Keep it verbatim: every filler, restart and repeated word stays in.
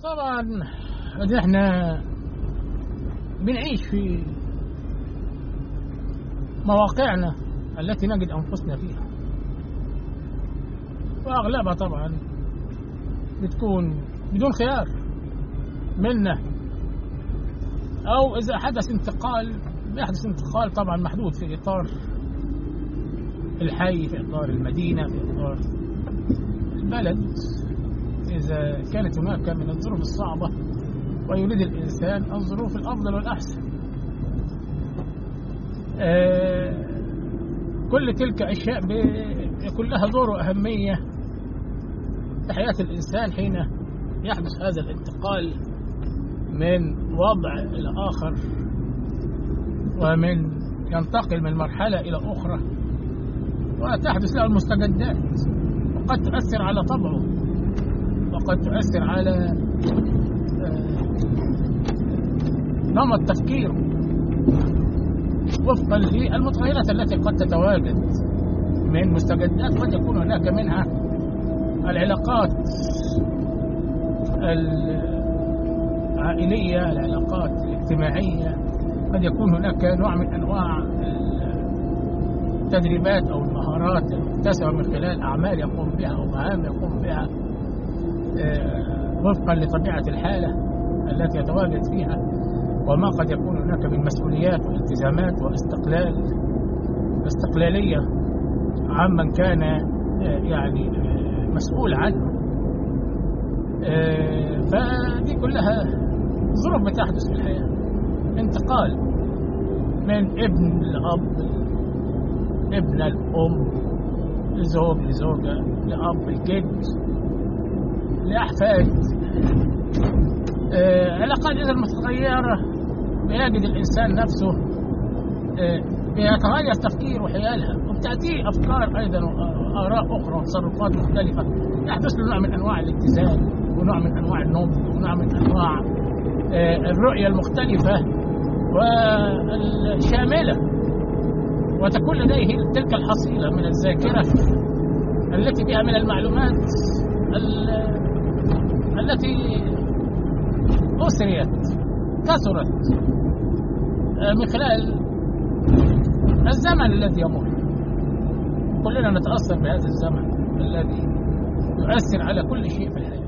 طبعا احنا بنعيش في مواقعنا التي نجد أنفسنا فيها، وأغلبها طبعا بتكون بدون خيار منا، أو إذا حدث انتقال بيحدث انتقال طبعا محدود في إطار الحي، في إطار المدينة، في إطار البلد. إذا كانت هناك من الظروف الصعبة ويريد الإنسان الظروف الأفضل والأحسن، آه كل تلك أشياء يكون لها دور وأهمية في حياة الإنسان حين يحدث هذا الانتقال من وضع إلى آخر، ومن ينتقل من مرحلة إلى أخرى، وتحدث له المستجدات، وقد تؤثر على طبعه، وقد تؤثر على نمط تفكيره وفقا للمتغيرات التي قد تتواجد من مستجدات. قد يكون هناك منها العلاقات العائلية، العلاقات الاجتماعية، قد يكون هناك نوع من أنواع التدريبات أو المهارات المكتسبة من خلال أعمال يقوم بها أو مهام يقوم بها وفقا لطبيعة الحالة التي يتواجد فيها، وما قد يكون هناك من مسؤوليات والتزامات واستقلال استقلالية عمن كان يعني مسؤول عنه. فدي كلها ظروف بتحدث في الحياة، انتقال من ابن لأب، ابن الأم، لزوج لزوجة، لأب الجد، لأحفاد. آه علاقات إذا المتغيرة بيجد الإنسان نفسه آه بيتغير تفكيره حيالها، وبتأتيه أفكار أيضا وآراء أخرى وتصرفات مختلفة، يحدث له نوع من أنواع الاتزان، ونوع من أنواع النضج، ونوع من أنواع آه الرؤية المختلفة والشاملة، وتكون لديه تلك الحصيلة من الذاكرة التي فيها من المعلومات التي أسريت كثرت من خلال الزمن الذي يمر. كلنا نتأثر بهذا الزمن الذي يؤثر على كل شيء في الحياة.